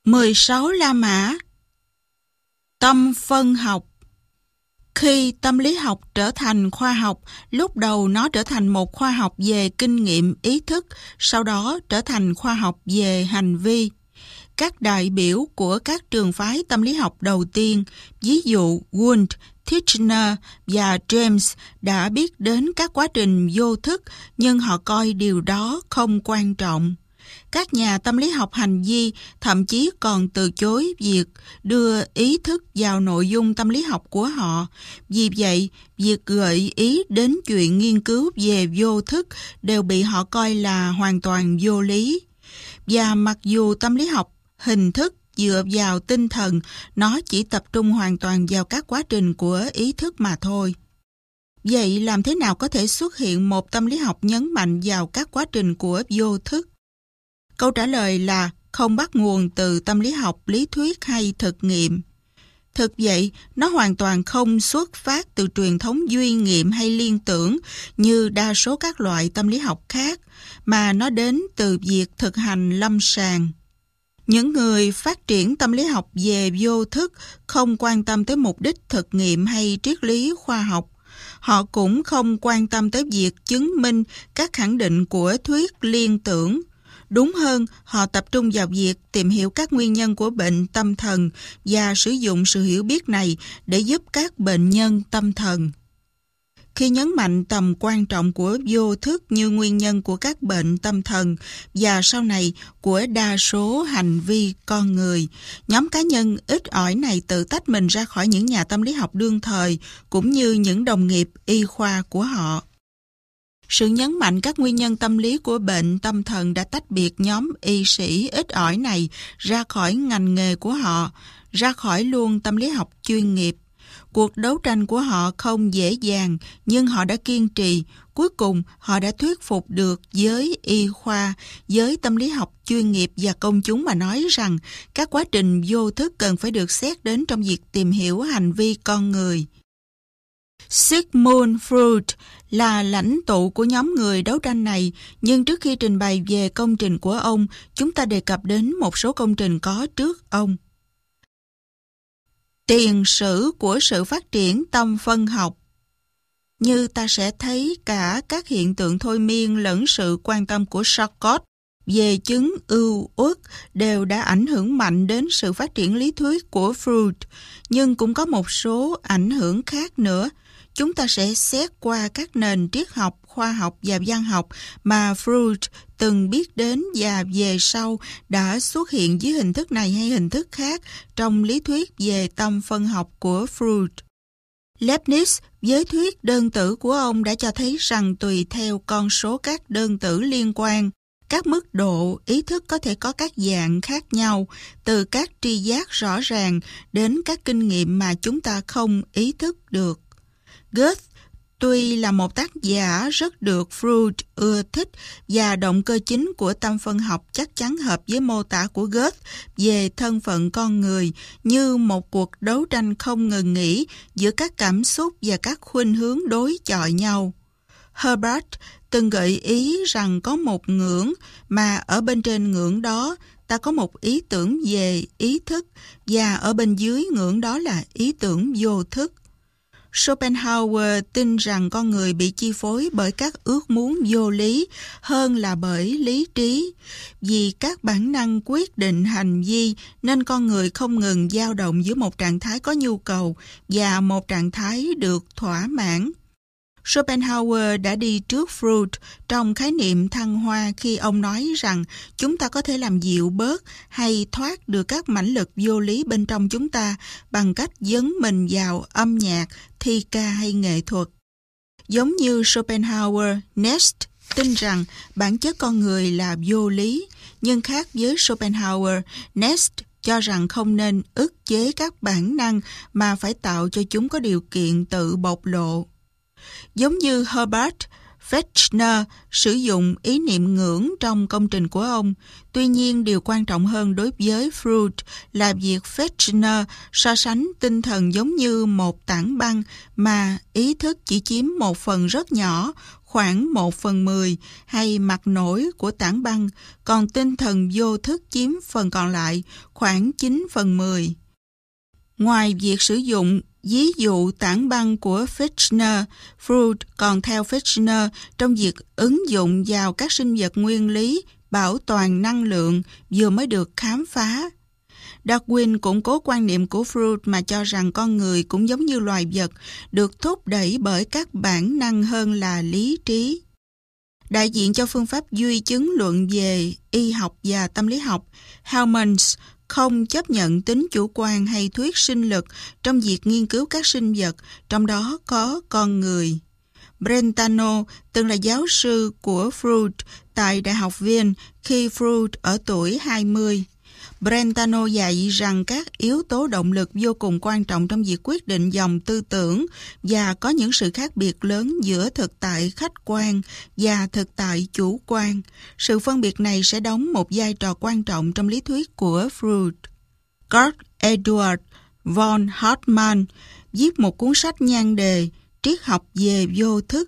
16 La Mã. Tâm phân học. Khi tâm lý học trở thành khoa học, lúc đầu nó trở thành một khoa học về kinh nghiệm ý thức, sau đó trở thành khoa học về hành vi. Các đại biểu của các trường phái tâm lý học đầu tiên, ví dụ Wundt, Titchener và James, đã biết đến các quá trình vô thức, nhưng họ coi điều đó không quan trọng. Các nhà tâm lý học hành vi thậm chí còn từ chối việc đưa ý thức vào nội dung tâm lý học của họ. Vì vậy, việc gợi ý đến chuyện nghiên cứu về vô thức đều bị họ coi là hoàn toàn vô lý. Và mặc dù tâm lý học hình thức dựa vào tinh thần, nó chỉ tập trung hoàn toàn vào các quá trình của ý thức mà thôi. Vậy làm thế nào có thể xuất hiện một tâm lý học nhấn mạnh vào các quá trình của vô thức? Câu trả lời là không bắt nguồn từ tâm lý học, lý thuyết hay thực nghiệm. Thực vậy, nó hoàn toàn không xuất phát từ truyền thống duy nghiệm hay liên tưởng như đa số các loại tâm lý học khác, mà nó đến từ việc thực hành lâm sàng. Những người phát triển tâm lý học về vô thức không quan tâm tới mục đích thực nghiệm hay triết lý khoa học. Họ cũng không quan tâm tới việc chứng minh các khẳng định của thuyết liên tưởng. Đúng hơn, họ tập trung vào việc tìm hiểu các nguyên nhân của bệnh tâm thần và sử dụng sự hiểu biết này để giúp các bệnh nhân tâm thần. Khi nhấn mạnh tầm quan trọng của vô thức như nguyên nhân của các bệnh tâm thần và sau này của đa số hành vi con người, nhóm cá nhân ít ỏi này tự tách mình ra khỏi những nhà tâm lý học đương thời cũng như những đồng nghiệp y khoa của họ. Sự nhấn mạnh các nguyên nhân tâm lý của bệnh tâm thần đã tách biệt nhóm y sĩ ít ỏi này ra khỏi ngành nghề của họ, ra khỏi luôn tâm lý học chuyên nghiệp. Cuộc đấu tranh của họ không dễ dàng, nhưng họ đã kiên trì. Cuối cùng, họ đã thuyết phục được giới y khoa, giới tâm lý học chuyên nghiệp và công chúng mà nói rằng các quá trình vô thức cần phải được xét đến trong việc tìm hiểu hành vi con người. Sigmund Freud là lãnh tụ của nhóm người đấu tranh này, nhưng trước khi trình bày về công trình của ông, chúng ta đề cập đến một số công trình có trước ông. Tiền sử của sự phát triển tâm phân học. Như ta sẽ thấy cả các hiện tượng thôi miên lẫn sự quan tâm của Charcot về chứng ưu uất đều đã ảnh hưởng mạnh đến sự phát triển lý thuyết của Freud, nhưng cũng có một số ảnh hưởng khác nữa. Chúng ta sẽ xét qua các nền triết học, khoa học và văn học mà Freud từng biết đến và về sau đã xuất hiện dưới hình thức này hay hình thức khác trong lý thuyết về tâm phân học của Freud. Leibniz với thuyết đơn tử của ông đã cho thấy rằng tùy theo con số các đơn tử liên quan, các mức độ ý thức có thể có các dạng khác nhau, từ các tri giác rõ ràng đến các kinh nghiệm mà chúng ta không ý thức được. Goethe tuy là một tác giả rất được Freud ưa thích và động cơ chính của tâm phân học chắc chắn hợp với mô tả của Goethe về thân phận con người như một cuộc đấu tranh không ngừng nghỉ giữa các cảm xúc và các khuynh hướng đối chọi nhau. Herbart từng gợi ý rằng có một ngưỡng mà ở bên trên ngưỡng đó ta có một ý tưởng về ý thức và ở bên dưới ngưỡng đó là ý tưởng vô thức. Schopenhauer tin rằng con người bị chi phối bởi các ước muốn vô lý hơn là bởi lý trí. Vì các bản năng quyết định hành vi nên con người không ngừng dao động giữa một trạng thái có nhu cầu và một trạng thái được thỏa mãn. Schopenhauer đã đi trước Freud trong khái niệm thăng hoa khi ông nói rằng chúng ta có thể làm dịu bớt hay thoát được các mãnh lực vô lý bên trong chúng ta bằng cách dấn mình vào âm nhạc, thi ca hay nghệ thuật. Giống như Schopenhauer, Nest tin rằng bản chất con người là vô lý, nhưng khác với Schopenhauer, Nest cho rằng không nên ức chế các bản năng mà phải tạo cho chúng có điều kiện tự bộc lộ. Giống như Herbert, Fechner sử dụng ý niệm ngưỡng trong công trình của ông. Tuy nhiên, điều quan trọng hơn đối với Freud là việc Fechner so sánh tinh thần giống như một tảng băng mà ý thức chỉ chiếm một phần rất nhỏ, khoảng 1/10 hay mặt nổi của tảng băng, còn tinh thần vô thức chiếm phần còn lại, khoảng 9/10. Ngoài việc sử dụng ví dụ tảng băng của Fechner, Freud còn theo Fechner trong việc ứng dụng vào các sinh vật nguyên lý, bảo toàn năng lượng vừa mới được khám phá. Darwin củng cố quan niệm của Freud mà cho rằng con người cũng giống như loài vật, được thúc đẩy bởi các bản năng hơn là lý trí. Đại diện cho phương pháp duy chứng luận về y học và tâm lý học, Hellmans không chấp nhận tính chủ quan hay thuyết sinh lực trong việc nghiên cứu các sinh vật, trong đó có con người. Brentano từng là giáo sư của Freud tại Đại học Viên khi Freud ở tuổi 20. Brentano dạy rằng các yếu tố động lực vô cùng quan trọng trong việc quyết định dòng tư tưởng và có những sự khác biệt lớn giữa thực tại khách quan và thực tại chủ quan. Sự phân biệt này sẽ đóng một vai trò quan trọng trong lý thuyết của Freud. Karl Eduard von Hartmann viết một cuốn sách nhan đề Triết học về vô thức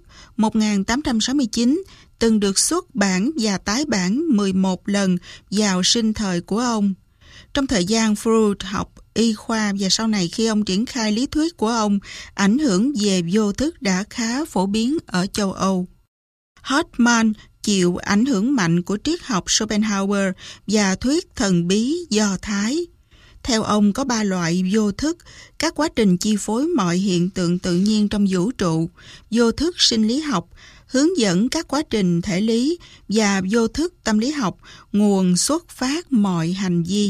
1869, từng được xuất bản và tái bản 11 lần vào sinh thời của ông. Trong thời gian Freud học y khoa và sau này khi ông triển khai lý thuyết của ông, ảnh hưởng về vô thức đã khá phổ biến ở châu Âu. Hartmann chịu ảnh hưởng mạnh của triết học Schopenhauer và thuyết thần bí Do Thái. Theo ông có 3 loại vô thức, các quá trình chi phối mọi hiện tượng tự nhiên trong vũ trụ, vô thức sinh lý học, hướng dẫn các quá trình thể lý và vô thức tâm lý học, nguồn xuất phát mọi hành vi.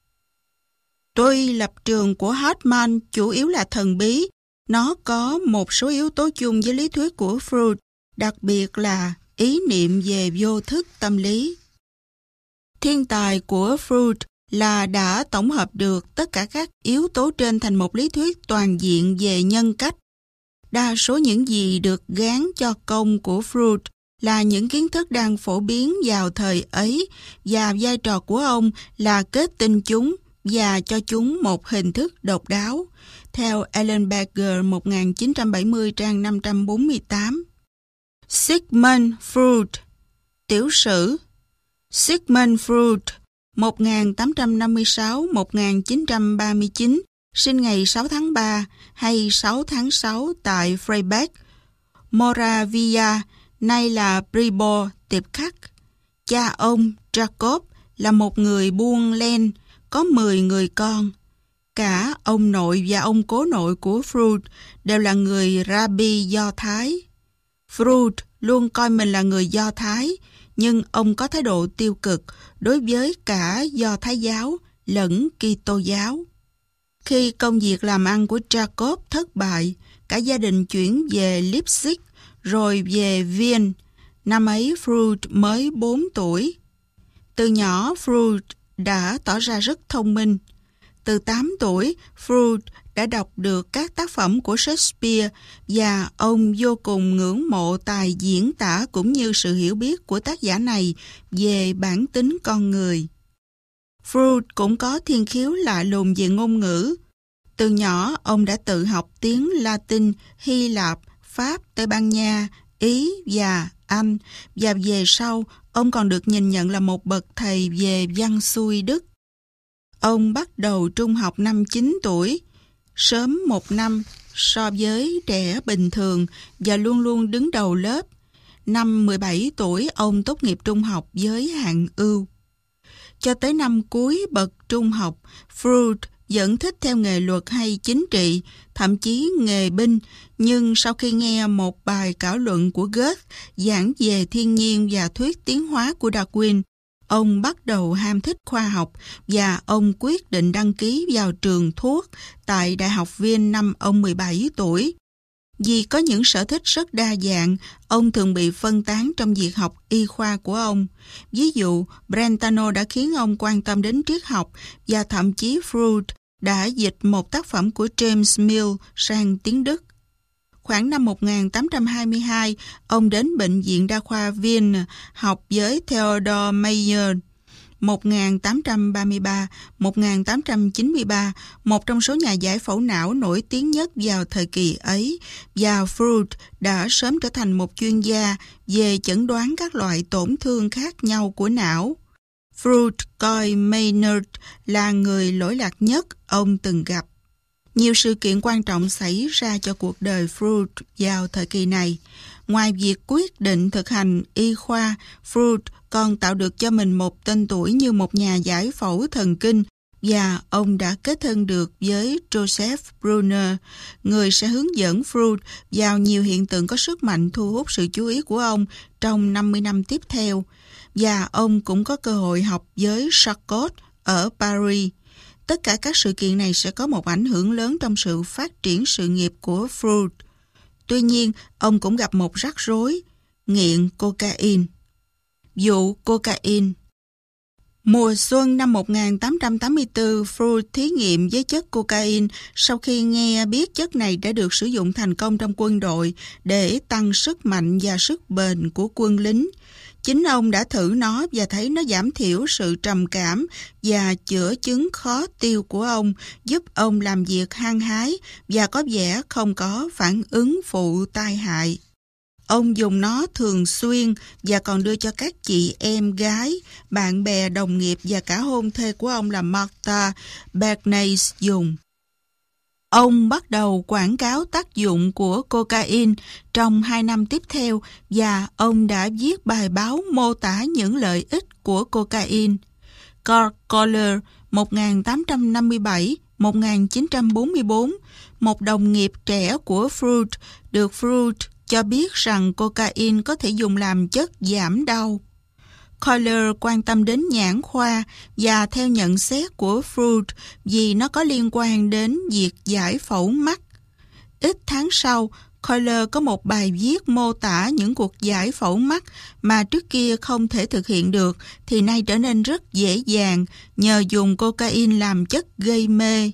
Tuy lập trường của Hartmann chủ yếu là thần bí, nó có một số yếu tố chung với lý thuyết của Freud, đặc biệt là ý niệm về vô thức tâm lý. Thiên tài của Freud là đã tổng hợp được tất cả các yếu tố trên thành một lý thuyết toàn diện về nhân cách. Đa số những gì được gán cho công của Freud là những kiến thức đang phổ biến vào thời ấy và vai trò của ông là kết tinh chúng và cho chúng một hình thức độc đáo, theo Ellenberger 1970 trang 548. Sigmund Freud, tiểu sử. Sigmund Freud 1856-1939, sinh ngày 6 tháng 3 hay 6 tháng 6 tại Freiberg, Moravia, nay là Pribo, Tiệp Khắc. Cha ông, Jacob, là một người buôn len, có 10 người con. Cả ông nội và ông cố nội của Freud đều là người Rabbi Do Thái. Freud luôn coi mình là người Do Thái, nhưng ông có thái độ tiêu cực đối với cả Do Thái giáo lẫn Kitô giáo. Khi công việc làm ăn của Jacob thất bại, cả gia đình chuyển về Leipzig rồi về Viên. Năm ấy Freud mới 4 tuổi. Từ nhỏ Freud đã tỏ ra rất thông minh. Từ 8 tuổi, Freud đã đọc được các tác phẩm của Shakespeare và ông vô cùng ngưỡng mộ tài diễn tả cũng như sự hiểu biết của tác giả này về bản tính con người. Freud cũng có thiên khiếu lạ lùng về ngôn ngữ. Từ nhỏ, ông đã tự học tiếng Latin, Hy Lạp, Pháp, Tây Ban Nha, Ý và Anh, và về sau, ông còn được nhìn nhận là một bậc thầy về văn xuôi Đức. Ông bắt đầu trung học năm 9 tuổi, sớm 1 năm so với trẻ bình thường và luôn luôn đứng đầu lớp. Năm 17 tuổi, ông tốt nghiệp trung học với hạng ưu. Cho tới năm cuối bậc trung học, Freud vẫn thích theo nghề luật hay chính trị, thậm chí nghề binh, nhưng sau khi nghe một bài cảo luận của Goethe giảng về thiên nhiên và thuyết tiến hóa của Darwin, ông bắt đầu ham thích khoa học và ông quyết định đăng ký vào trường thuốc tại Đại học Viên năm ông 17 tuổi. Vì có những sở thích rất đa dạng, ông thường bị phân tán trong việc học y khoa của ông. Ví dụ, Brentano đã khiến ông quan tâm đến triết học và thậm chí Freud đã dịch một tác phẩm của James Mill sang tiếng Đức. Khoảng năm 1822, ông đến Bệnh viện Đa khoa Viên học với Theodor Meyer, 1833-1893, một trong số nhà giải phẫu não nổi tiếng nhất vào thời kỳ ấy, và Freud đã sớm trở thành một chuyên gia về chẩn đoán các loại tổn thương khác nhau của não. Freud coi Maynard là người lỗi lạc nhất ông từng gặp. Nhiều sự kiện quan trọng xảy ra cho cuộc đời Freud vào thời kỳ này. Ngoài việc quyết định thực hành y khoa, Freud còn tạo được cho mình một tên tuổi như một nhà giải phẫu thần kinh, và ông đã kết thân được với Joseph Brunner, người sẽ hướng dẫn Freud vào nhiều hiện tượng có sức mạnh thu hút sự chú ý của ông trong 50 năm tiếp theo. Và ông cũng có cơ hội học với Charcot ở Paris. Tất cả các sự kiện này sẽ có một ảnh hưởng lớn trong sự phát triển sự nghiệp của Freud. Tuy nhiên, ông cũng gặp một rắc rối, nghiện cocaine. Vụ cocaine. Mùa xuân năm 1884, Freud thí nghiệm với chất cocaine sau khi nghe biết chất này đã được sử dụng thành công trong quân đội để tăng sức mạnh và sức bền của quân lính. Chính ông đã thử nó và thấy nó giảm thiểu sự trầm cảm và chữa chứng khó tiêu của ông, giúp ông làm việc hăng hái và có vẻ không có phản ứng phụ tai hại. Ông dùng nó thường xuyên và còn đưa cho các chị em gái, bạn bè, đồng nghiệp và cả hôn thê của ông là Martha Bernays dùng. Ông bắt đầu quảng cáo tác dụng của cocaine trong 2 năm tiếp theo và ông đã viết bài báo mô tả những lợi ích của cocaine. Carl Kohler, 1857-1944, một đồng nghiệp trẻ của Freud, được Freud cho biết rằng cocaine có thể dùng làm chất giảm đau. Kohler quan tâm đến nhãn khoa và theo nhận xét của Freud vì nó có liên quan đến việc giải phẫu mắt. Ít tháng sau, Kohler có một bài viết mô tả những cuộc giải phẫu mắt mà trước kia không thể thực hiện được thì nay trở nên rất dễ dàng nhờ dùng cocaine làm chất gây mê.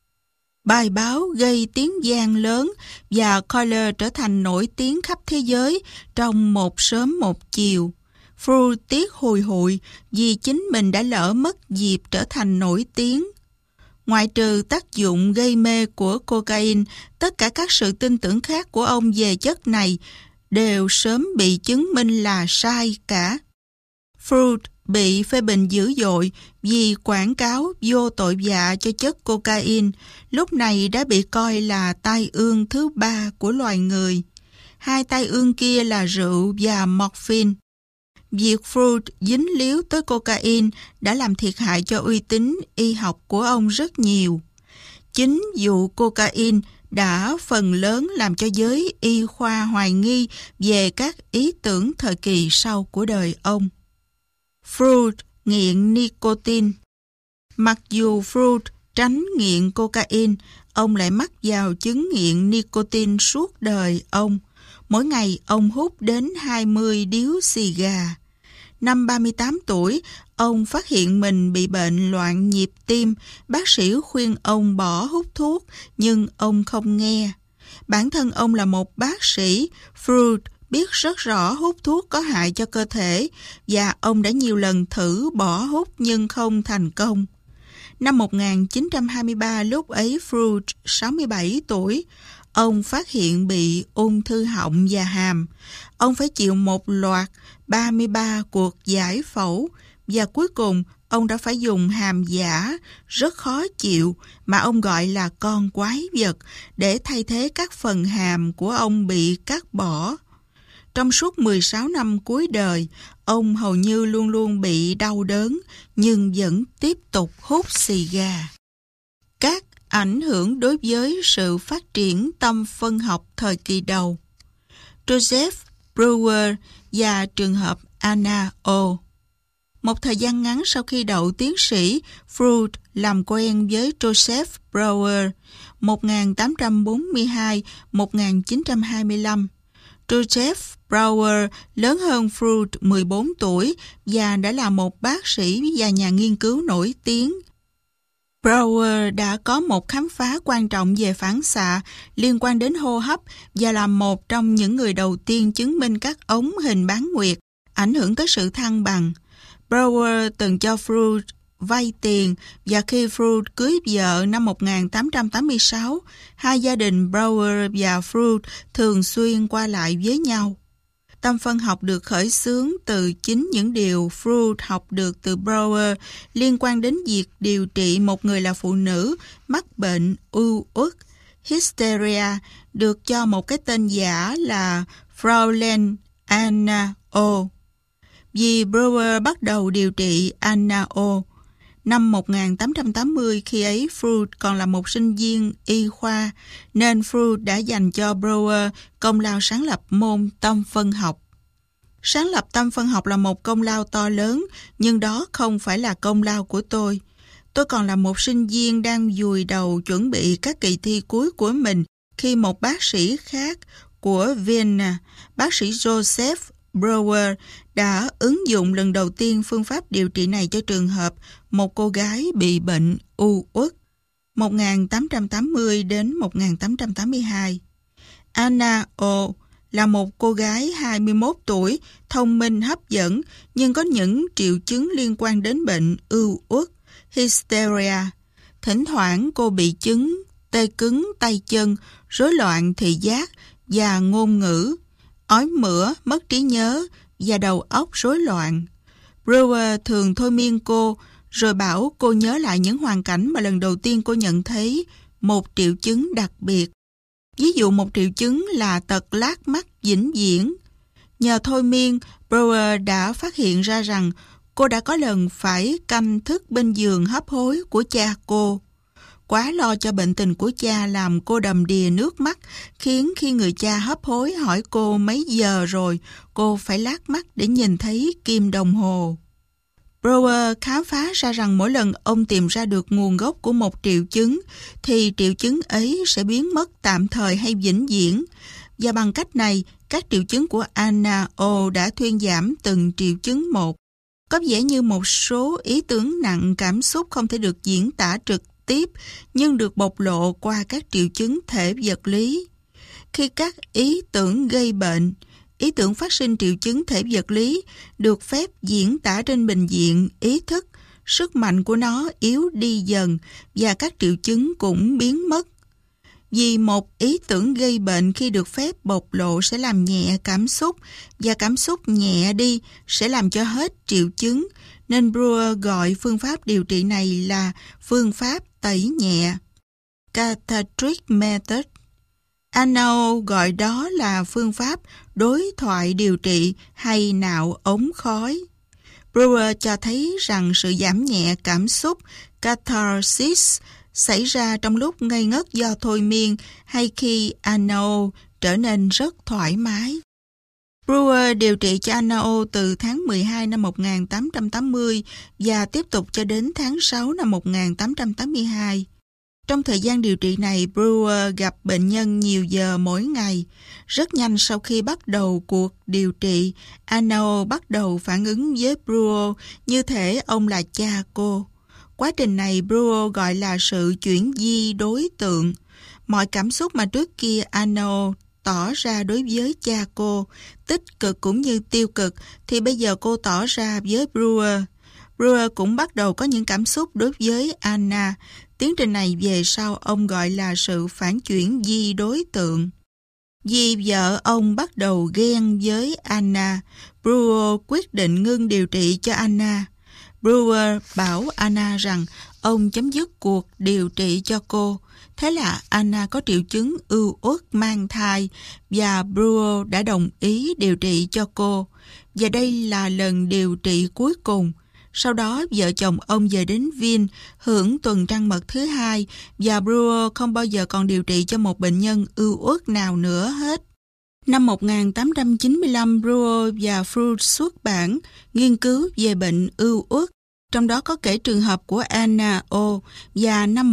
Bài báo gây tiếng vang lớn và Kohler trở thành nổi tiếng khắp thế giới trong một sớm một chiều. Freud tiếc hùi hụi vì chính mình đã lỡ mất dịp trở thành nổi tiếng. Ngoại trừ tác dụng gây mê của cocaine, tất cả các sự tin tưởng khác của ông về chất này đều sớm bị chứng minh là sai cả. Freud bị phê bình dữ dội vì quảng cáo vô tội vạ cho chất cocaine, lúc này đã bị coi là tai ương thứ 3 của loài người. 2 tai ương kia là rượu và morphine. Việc Freud dính líu tới cocaine đã làm thiệt hại cho uy tín y học của ông rất nhiều. Chính vụ cocaine đã phần lớn làm cho giới y khoa hoài nghi về các ý tưởng thời kỳ sau của đời ông. Freud nghiện nicotine. Mặc dù Freud tránh nghiện cocaine, ông lại mắc vào chứng nghiện nicotine suốt đời ông. Mỗi ngày ông hút đến 20 điếu xì gà. Năm 38 tuổi, ông phát hiện mình bị bệnh loạn nhịp tim. Bác sĩ khuyên ông bỏ hút thuốc, nhưng ông không nghe. Bản thân ông là một bác sĩ, Freud biết rất rõ hút thuốc có hại cho cơ thể và ông đã nhiều lần thử bỏ hút nhưng không thành công. Năm 1923, lúc ấy Freud 67 tuổi, ông phát hiện bị ung thư họng và hàm. Ông phải chịu một loạt 33 cuộc giải phẫu và cuối cùng ông đã phải dùng hàm giả rất khó chịu mà ông gọi là con quái vật để thay thế các phần hàm của ông bị cắt bỏ. Trong suốt 16 năm cuối đời, ông hầu như luôn luôn bị đau đớn nhưng vẫn tiếp tục hút xì gà. Các ảnh hưởng đối với sự phát triển tâm phân học thời kỳ đầu. Joseph Breuer và trường hợp Anna O. Một thời gian ngắn sau khi đậu tiến sĩ, Freud làm quen với Joseph Breuer 1842-1925. Joseph Breuer lớn hơn Freud 14 tuổi và đã là một bác sĩ và nhà nghiên cứu nổi tiếng. Breuer đã có một khám phá quan trọng về phản xạ liên quan đến hô hấp và là một trong những người đầu tiên chứng minh các ống hình bán nguyệt ảnh hưởng tới sự thăng bằng. Brouwer từng cho Froude vay tiền và khi Froude cưới vợ năm 1886, hai gia đình Brouwer và Froude thường xuyên qua lại với nhau. Tâm phân học được khởi xướng từ chính những điều Froude học được từ Brouwer liên quan đến việc điều trị một người là phụ nữ mắc bệnh u uất, hysteria, được cho một cái tên giả là Fräulein Anna O. Vì Brouwer bắt đầu điều trị Anna O năm 1880, khi ấy Froude còn là một sinh viên y khoa, nên Froude đã dành cho Brouwer công lao sáng lập môn tâm phân học. Sáng lập tâm phân học là một công lao to lớn, nhưng đó không phải là công lao của tôi. Tôi còn là một sinh viên đang vùi đầu chuẩn bị các kỳ thi cuối của mình khi một bác sĩ khác của Vienna, bác sĩ Joseph Brouwer, đã ứng dụng lần đầu tiên phương pháp điều trị này cho trường hợp một cô gái bị bệnh u uất 1880 đến 1882. Anna O là một cô gái 21 tuổi, thông minh hấp dẫn, nhưng có những triệu chứng liên quan đến bệnh u uất, hysteria. Thỉnh thoảng cô bị chứng tê cứng tay chân, rối loạn thị giác và ngôn ngữ, ói mửa, mất trí nhớ và đầu óc rối loạn. Brouwer thường thôi miên cô, rồi bảo cô nhớ lại những hoàn cảnh mà lần đầu tiên cô nhận thấy một triệu chứng đặc biệt. Ví dụ một triệu chứng là tật lác mắt vĩnh viễn. Nhờ thôi miên, Brouwer đã phát hiện ra rằng cô đã có lần phải canh thức bên giường hấp hối của cha cô. Quá lo cho bệnh tình của cha làm cô đầm đìa nước mắt, khiến khi người cha hấp hối hỏi cô mấy giờ rồi, cô phải lác mắt để nhìn thấy kim đồng hồ. Brouwer khám phá ra rằng mỗi lần ông tìm ra được nguồn gốc của một triệu chứng, thì triệu chứng ấy sẽ biến mất tạm thời hay vĩnh viễn. Và bằng cách này, các triệu chứng của Anna O đã thuyên giảm từng triệu chứng một. Có vẻ như một số ý tưởng nặng cảm xúc không thể được diễn tả trực tiếp, nhưng được bộc lộ qua các triệu chứng thể vật lý. Khi các ý tưởng gây bệnh, ý tưởng phát sinh triệu chứng thể vật lý được phép diễn tả trên bình diện ý thức, sức mạnh của nó yếu đi dần và các triệu chứng cũng biến mất. Vì một ý tưởng gây bệnh khi được phép bộc lộ sẽ làm nhẹ cảm xúc, và cảm xúc nhẹ đi sẽ làm cho hết triệu chứng, nên Brouwer gọi phương pháp điều trị này là phương pháp tẩy nhẹ, cathartic method. Anna gọi đó là phương pháp đối thoại điều trị hay nạo ống khói. Brouwer cho thấy rằng sự giảm nhẹ cảm xúc, catharsis, xảy ra trong lúc ngây ngất do thôi miên hay khi Anna trở nên rất thoải mái. Brouwer điều trị cho Anna từ tháng 12 năm 1880 và tiếp tục cho đến tháng 6 năm 1882. Trong thời gian điều trị này, Brouwer gặp bệnh nhân nhiều giờ mỗi ngày. Rất nhanh sau khi bắt đầu cuộc điều trị, Anna bắt đầu phản ứng với Brouwer như thể ông là cha cô. Quá trình này Brouwer gọi là sự chuyển di đối tượng. Mọi cảm xúc mà trước kia Anna tỏ ra đối với cha cô, tích cực cũng như tiêu cực, thì bây giờ cô tỏ ra với Brouwer. Brouwer cũng bắt đầu có những cảm xúc đối với Anna. Tiến trình này về sau ông gọi là sự phản chuyển di đối tượng. Vì vợ ông bắt đầu ghen với Anna, Brouwer quyết định ngưng điều trị cho Anna. Brouwer bảo Anna rằng ông chấm dứt cuộc điều trị cho cô. Thế là Anna có triệu chứng ưu uất mang thai và Brouwer đã đồng ý điều trị cho cô. Và đây là lần điều trị cuối cùng. Sau đó vợ chồng ông về đến Viên hưởng tuần trăng mật thứ hai và Brouwer không bao giờ còn điều trị cho một bệnh nhân ưu uất nào nữa hết. Năm 1895, Brouwer và Froude xuất bản nghiên cứu về bệnh ưu uất, trong đó có kể trường hợp của Anna O, và năm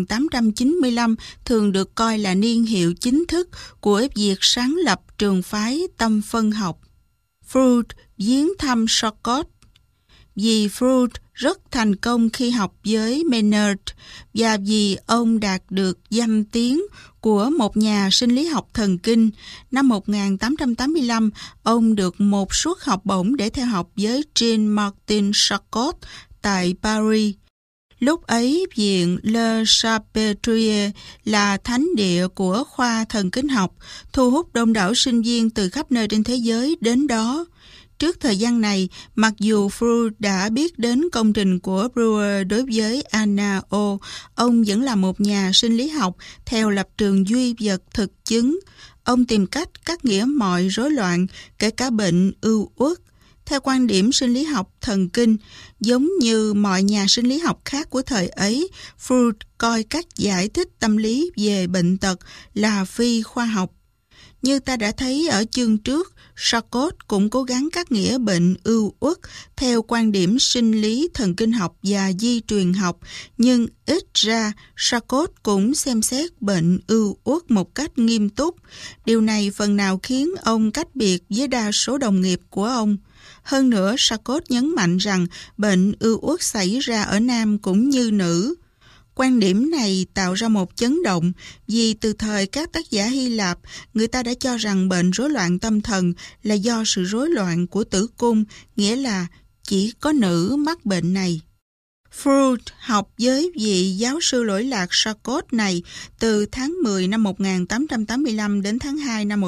1895 thường được coi là niên hiệu chính thức của việc sáng lập trường phái tâm phân học. Froude viếng thăm Charcot. vì Freud rất thành công khi học với Maynard và vì ông đạt được danh tiếng của một nhà sinh lý học thần kinh, năm 1885, ông được một suất học bổng để theo học với Jean-Martin Charcot tại Paris. Lúc ấy, viện Le Salpêtrière là thánh địa của khoa thần kinh học, thu hút đông đảo sinh viên từ khắp nơi trên thế giới đến đó. Trước thời gian này, mặc dù Freud đã biết đến công trình của Breuer đối với Anna O, ông vẫn là một nhà sinh lý học theo lập trường duy vật thực chứng. Ông tìm cách cắt nghĩa mọi rối loạn, kể cả bệnh ưu uất. Theo quan điểm sinh lý học thần kinh, giống như mọi nhà sinh lý học khác của thời ấy, Freud coi cách giải thích tâm lý về bệnh tật là phi khoa học. Như ta đã thấy ở chương trước, Charcot cũng cố gắng cắt nghĩa bệnh ưu uất theo quan điểm sinh lý thần kinh học và di truyền học, nhưng ít ra Charcot cũng xem xét bệnh ưu uất một cách nghiêm túc. Điều này phần nào khiến ông cách biệt với đa số đồng nghiệp của ông. Hơn nữa, Charcot nhấn mạnh rằng bệnh ưu uất xảy ra ở nam cũng như nữ. Quan điểm này tạo ra một chấn động vì từ thời các tác giả Hy Lạp, người ta đã cho rằng bệnh rối loạn tâm thần là do sự rối loạn của tử cung, nghĩa là chỉ có nữ mắc bệnh này. Freud học với vị giáo sư lỗi lạc Charcot này từ tháng 10 năm 1885 đến tháng 2 năm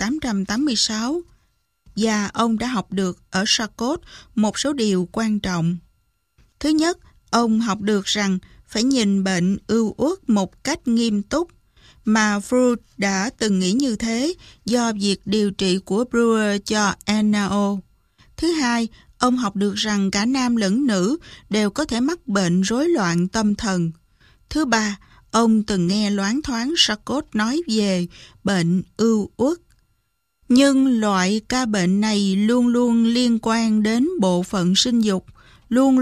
1886. Và ông đã học được ở Charcot một số điều quan trọng. Thứ nhất, ông học được rằng phải nhìn bệnh ưu uất một cách nghiêm túc, mà Freud đã từng nghĩ như thế do việc điều trị của Breuer cho NAO. Thứ hai, ông học được rằng cả nam lẫn nữ đều có thể mắc bệnh rối loạn tâm thần. Thứ ba, ông từng nghe loáng thoáng Charcot nói về bệnh ưu uất. Nhưng loại ca bệnh này luôn luôn liên quan đến bộ phận sinh dục, luôn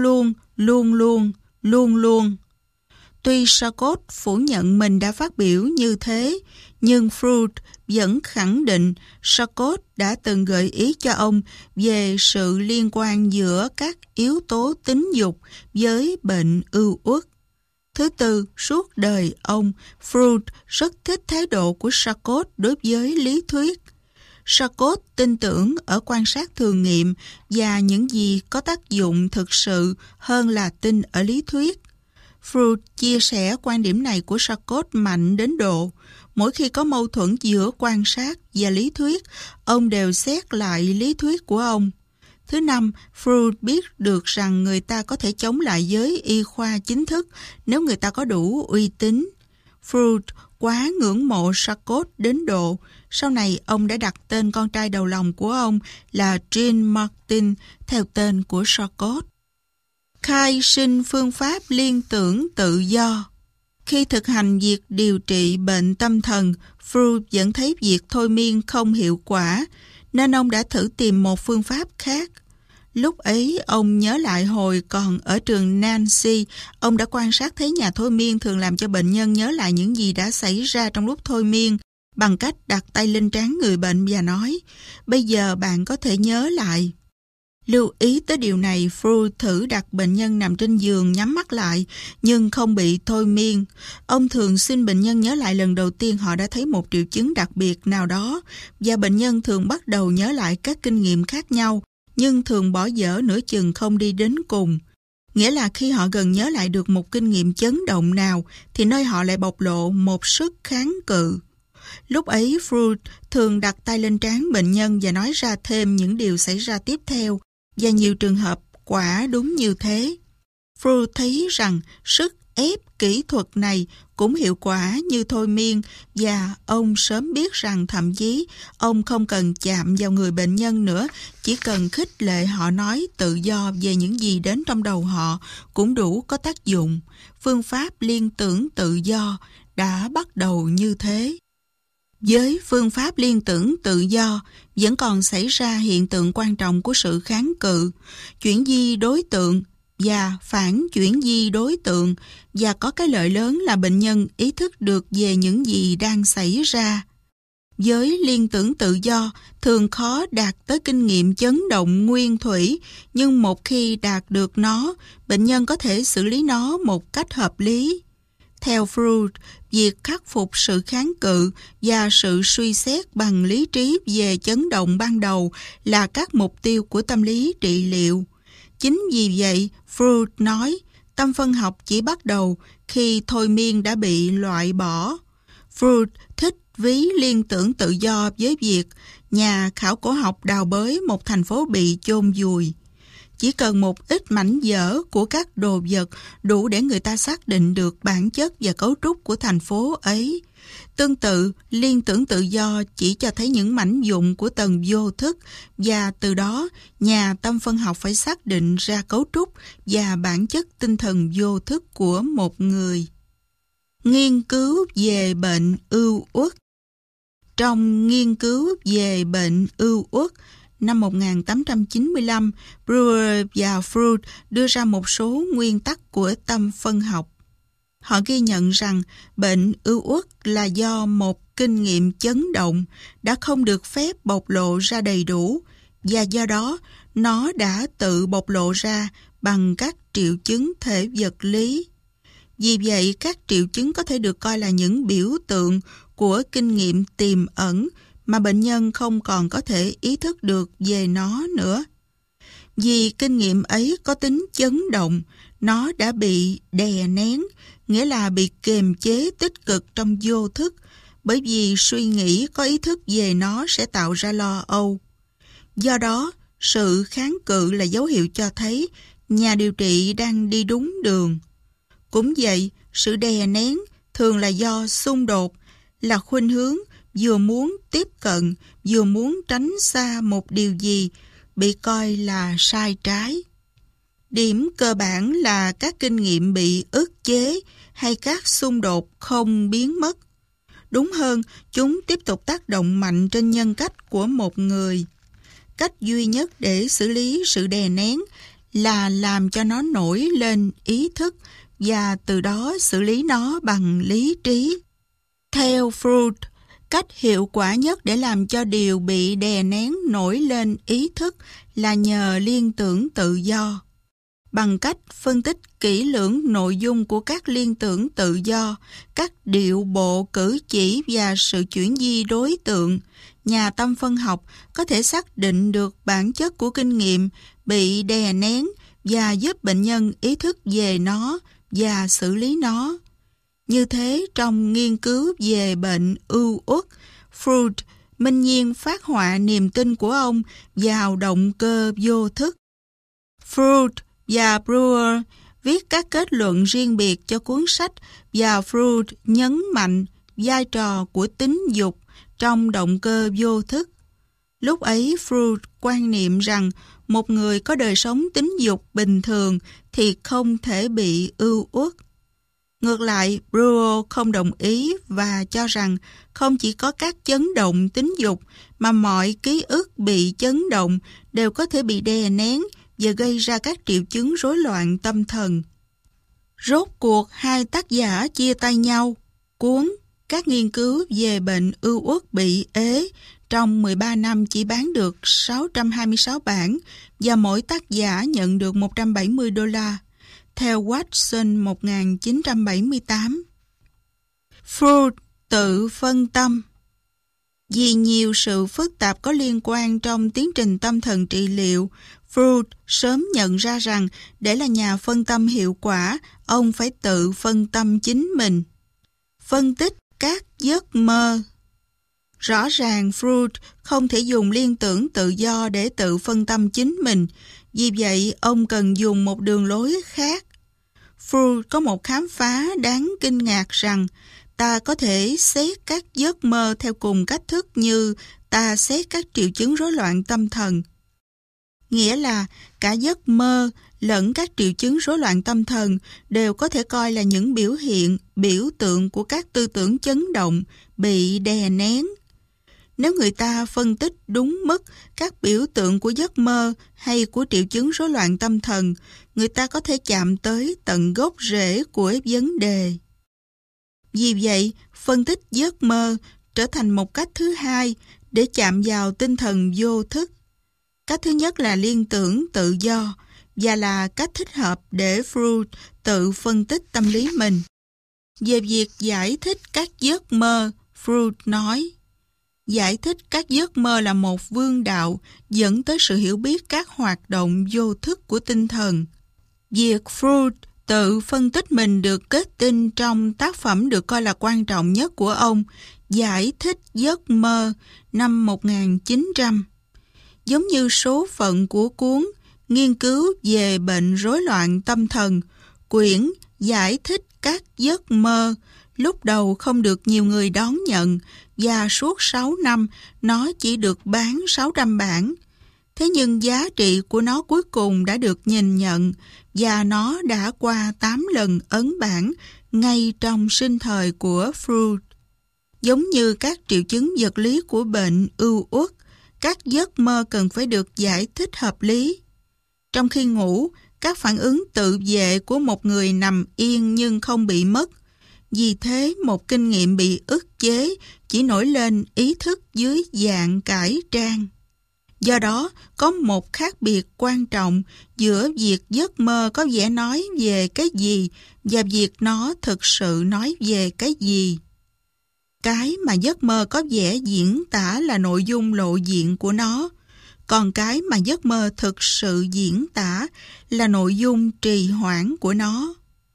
luôn. Tuy Charcot phủ nhận mình đã phát biểu như thế, nhưng Freud vẫn khẳng định Charcot đã từng gợi ý cho ông về sự liên quan giữa các yếu tố tính dục với bệnh ưu uất. Thứ tư, suốt đời ông, Freud rất thích thái độ của Charcot đối với lý thuyết. Charcot tin tưởng ở quan sát thường nghiệm và những gì có tác dụng thực sự hơn là tin ở lý thuyết. Freud chia sẻ quan điểm này của Charcot mạnh đến độ mỗi khi có mâu thuẫn giữa quan sát và lý thuyết, ông đều xét lại lý thuyết của ông. Thứ năm, Freud biết được rằng người ta có thể chống lại giới y khoa chính thức nếu người ta có đủ uy tín. Freud quá ngưỡng mộ Charcot đến độ sau này ông đã đặt tên con trai đầu lòng của ông là Jean-Martin theo tên của Charcot. Khai sinh phương pháp liên tưởng tự do. Khi thực hành việc điều trị bệnh tâm thần, Freud vẫn thấy việc thôi miên không hiệu quả, nên ông đã thử tìm một phương pháp khác. Lúc ấy, ông nhớ lại hồi còn ở trường Nancy, ông đã quan sát thấy nhà thôi miên thường làm cho bệnh nhân nhớ lại những gì đã xảy ra trong lúc thôi miên, bằng cách đặt tay lên trán người bệnh và nói, bây giờ bạn có thể nhớ lại. Lưu ý tới điều này, Freud thử đặt bệnh nhân nằm trên giường nhắm mắt lại, nhưng không bị thôi miên. Ông thường xin bệnh nhân nhớ lại lần đầu tiên họ đã thấy một triệu chứng đặc biệt nào đó, và bệnh nhân thường bắt đầu nhớ lại các kinh nghiệm khác nhau, nhưng thường bỏ dở nửa chừng không đi đến cùng. Nghĩa là khi họ gần nhớ lại được một kinh nghiệm chấn động nào, thì nơi họ lại bộc lộ một sức kháng cự. Lúc ấy, Freud thường đặt tay lên trán bệnh nhân và nói ra thêm những điều xảy ra tiếp theo, và nhiều trường hợp quả đúng như thế. Freud thấy rằng sức ép kỹ thuật này cũng hiệu quả như thôi miên, và ông sớm biết rằng thậm chí ông không cần chạm vào người bệnh nhân nữa, chỉ cần khích lệ họ nói tự do về những gì đến trong đầu họ cũng đủ có tác dụng. Phương pháp liên tưởng tự do đã bắt đầu như thế. Với phương pháp liên tưởng tự do, vẫn còn xảy ra hiện tượng quan trọng của sự kháng cự, chuyển di đối tượng và phản chuyển di đối tượng, và có cái lợi lớn là bệnh nhân ý thức được về những gì đang xảy ra. Với liên tưởng tự do, thường khó đạt tới kinh nghiệm chấn động nguyên thủy, nhưng một khi đạt được nó, bệnh nhân có thể xử lý nó một cách hợp lý. Theo Freud, việc khắc phục sự kháng cự và sự suy xét bằng lý trí về chấn động ban đầu là các mục tiêu của tâm lý trị liệu. Chính vì vậy, Freud nói, tâm phân học chỉ bắt đầu khi thôi miên đã bị loại bỏ. Freud thích ví liên tưởng tự do với việc nhà khảo cổ học đào bới một thành phố bị chôn vùi. Chỉ cần một ít mảnh vỡ của các đồ vật đủ để người ta xác định được bản chất và cấu trúc của thành phố ấy. Tương tự, liên tưởng tự do chỉ cho thấy những mảnh vụn của tầng vô thức và từ đó nhà tâm phân học phải xác định ra cấu trúc và bản chất tinh thần vô thức của một người. Nghiên cứu về bệnh ưu uất. Trong nghiên cứu về bệnh ưu uất, năm 1895, Breuer và Freud đưa ra một số nguyên tắc của tâm phân học. Họ ghi nhận rằng bệnh ưu uất là do một kinh nghiệm chấn động đã không được phép bộc lộ ra đầy đủ và do đó nó đã tự bộc lộ ra bằng các triệu chứng thể vật lý. Vì vậy, các triệu chứng có thể được coi là những biểu tượng của kinh nghiệm tiềm ẩn mà bệnh nhân không còn có thể ý thức được về nó nữa. Vì kinh nghiệm ấy có tính chấn động, nó đã bị đè nén, nghĩa là bị kiềm chế tích cực trong vô thức, bởi vì suy nghĩ có ý thức về nó sẽ tạo ra lo âu. Do đó, sự kháng cự là dấu hiệu cho thấy nhà điều trị đang đi đúng đường. Cũng vậy, sự đè nén thường là do xung đột, là khuynh hướng vừa muốn tiếp cận, vừa muốn tránh xa một điều gì bị coi là sai trái. Điểm cơ bản là các kinh nghiệm bị ức chế hay các xung đột không biến mất. Đúng hơn, chúng tiếp tục tác động mạnh trên nhân cách của một người. Cách duy nhất để xử lý sự đè nén là làm cho nó nổi lên ý thức và từ đó xử lý nó bằng lý trí. Theo Freud, cách hiệu quả nhất để làm cho điều bị đè nén nổi lên ý thức là nhờ liên tưởng tự do. Bằng cách phân tích kỹ lưỡng nội dung của các liên tưởng tự do, các điệu bộ cử chỉ và sự chuyển di đối tượng, nhà tâm phân học có thể xác định được bản chất của kinh nghiệm bị đè nén và giúp bệnh nhân ý thức về nó và xử lý nó. Như thế, trong nghiên cứu về bệnh ưu uất, Freud minh nhiên phát họa niềm tin của ông vào động cơ vô thức. Freud và Breuer viết các kết luận riêng biệt cho cuốn sách và Freud nhấn mạnh vai trò của tính dục trong động cơ vô thức. Lúc ấy Freud quan niệm rằng một người có đời sống tính dục bình thường thì không thể bị ưu uất. Ngược lại, Breuer không đồng ý và cho rằng không chỉ có các chấn động tính dục mà mọi ký ức bị chấn động đều có thể bị đè nén và gây ra các triệu chứng rối loạn tâm thần. Rốt cuộc, hai tác giả chia tay nhau. Cuốn Các nghiên cứu về bệnh ưu uất bị ế trong 13 năm chỉ bán được 626 bản và mỗi tác giả nhận được $170. Theo Watson 1978. Freud tự phân tâm. Vì nhiều sự phức tạp có liên quan trong tiến trình tâm thần trị liệu, Freud sớm nhận ra rằng để là nhà phân tâm hiệu quả, ông phải tự phân tâm chính mình. Phân tích các giấc mơ. Rõ ràng Freud không thể dùng liên tưởng tự do để tự phân tâm chính mình, vì vậy ông cần dùng một đường lối khác. Freud có một khám phá đáng kinh ngạc rằng ta có thể xét các giấc mơ theo cùng cách thức như ta xét các triệu chứng rối loạn tâm thần. Nghĩa là cả giấc mơ lẫn các triệu chứng rối loạn tâm thần đều có thể coi là những biểu hiện, biểu tượng của các tư tưởng chấn động bị đè nén. Nếu người ta phân tích đúng mức các biểu tượng của giấc mơ hay của triệu chứng rối loạn tâm thần, người ta có thể chạm tới tận gốc rễ của vấn đề. Vì vậy, phân tích giấc mơ trở thành một cách thứ hai để chạm vào tinh thần vô thức. Cách thứ nhất là liên tưởng tự do và là cách thích hợp để Freud tự phân tích tâm lý mình. Về việc giải thích các giấc mơ, Freud nói, giải thích các giấc mơ là một vương đạo dẫn tới sự hiểu biết các hoạt động vô thức của tinh thần. Việc Freud tự phân tích mình được kết tinh trong tác phẩm được coi là quan trọng nhất của ông, Giải thích giấc mơ, năm 1900. Giống như số phận của cuốn Nghiên cứu về bệnh rối loạn tâm thần, quyển Giải thích các giấc mơ lúc đầu không được nhiều người đón nhận và suốt 6 năm nó chỉ được bán 600 bản. Thế nhưng giá trị của nó cuối cùng đã được nhìn nhận và nó đã qua 8 lần ấn bản ngay trong sinh thời của Freud. Giống như các triệu chứng vật lý của bệnh ưu uất, các giấc mơ cần phải được giải thích hợp lý. Trong khi ngủ, các phản ứng tự vệ của một người nằm yên nhưng không bị mất. Vì thế, một kinh nghiệm bị ức chế chỉ nổi lên ý thức dưới dạng cải trang. Do đó, có một khác biệt quan trọng giữa việc giấc mơ có vẻ nói về cái gì và việc nó thực sự nói về cái gì. Cái mà giấc mơ có vẻ diễn tả là nội dung lộ diện của nó, còn cái mà giấc mơ thực sự diễn tả là nội dung trì hoãn của nó.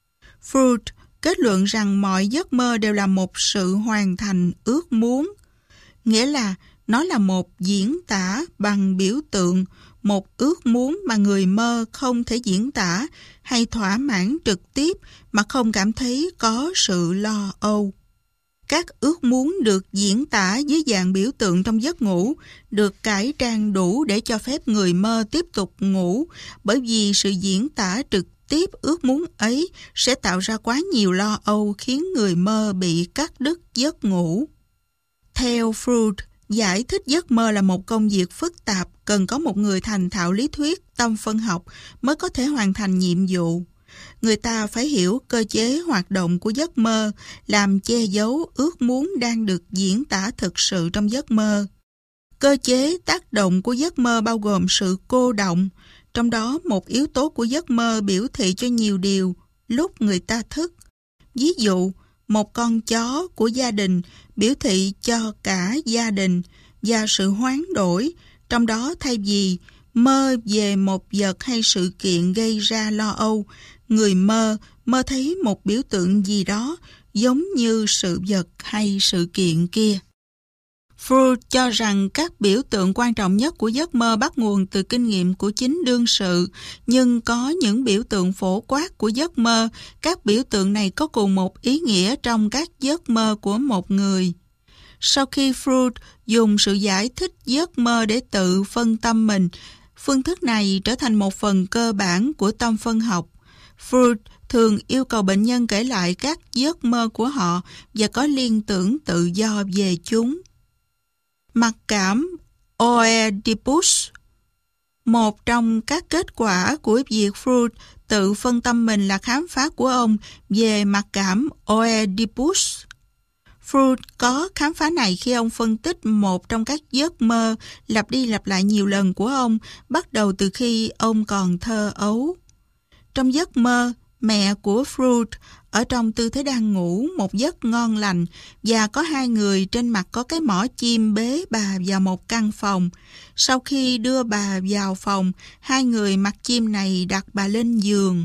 Freud kết luận rằng mọi giấc mơ đều là một sự hoàn thành ước muốn, nghĩa là nó là một diễn tả bằng biểu tượng, một ước muốn mà người mơ không thể diễn tả hay thỏa mãn trực tiếp mà không cảm thấy có sự lo âu. Các ước muốn được diễn tả dưới dạng biểu tượng trong giấc ngủ được cải trang đủ để cho phép người mơ tiếp tục ngủ, bởi vì sự diễn tả trực tiếp ước muốn ấy sẽ tạo ra quá nhiều lo âu khiến người mơ bị cắt đứt giấc ngủ. Theo Freud, giải thích giấc mơ là một công việc phức tạp, cần có một người thành thạo lý thuyết tâm phân học mới có thể hoàn thành nhiệm vụ. Người ta phải hiểu cơ chế hoạt động của giấc mơ, làm che giấu ước muốn đang được diễn tả thực sự trong giấc mơ. Cơ chế tác động của giấc mơ bao gồm sự cô đọng, trong đó một yếu tố của giấc mơ biểu thị cho nhiều điều lúc người ta thức. Ví dụ, một con chó của gia đình biểu thị cho cả gia đình và sự hoán đổi, trong đó thay vì mơ về một vật hay sự kiện gây ra lo âu, người mơ thấy một biểu tượng gì đó giống như sự vật hay sự kiện kia. Freud cho rằng các biểu tượng quan trọng nhất của giấc mơ bắt nguồn từ kinh nghiệm của chính đương sự, nhưng có những biểu tượng phổ quát của giấc mơ, các biểu tượng này có cùng một ý nghĩa trong các giấc mơ của một người. Sau khi Freud dùng sự giải thích giấc mơ để tự phân tâm mình, phương thức này trở thành một phần cơ bản của tâm phân học. Freud thường yêu cầu bệnh nhân kể lại các giấc mơ của họ và có liên tưởng tự do về chúng. Mặc cảm Oedipus. Một trong các kết quả của việc Freud tự phân tâm mình là khám phá của ông về mặc cảm Oedipus. Freud có khám phá này khi ông phân tích một trong các giấc mơ lặp đi lặp lại nhiều lần của ông, bắt đầu từ khi ông còn thơ ấu. Trong giấc mơ, mẹ của Freud ở trong tư thế đang ngủ một giấc ngon lành và có hai người trên mặt có cái mỏ chim bế bà vào một căn phòng. Sau khi đưa bà vào phòng, hai người mặc chim này đặt bà lên giường.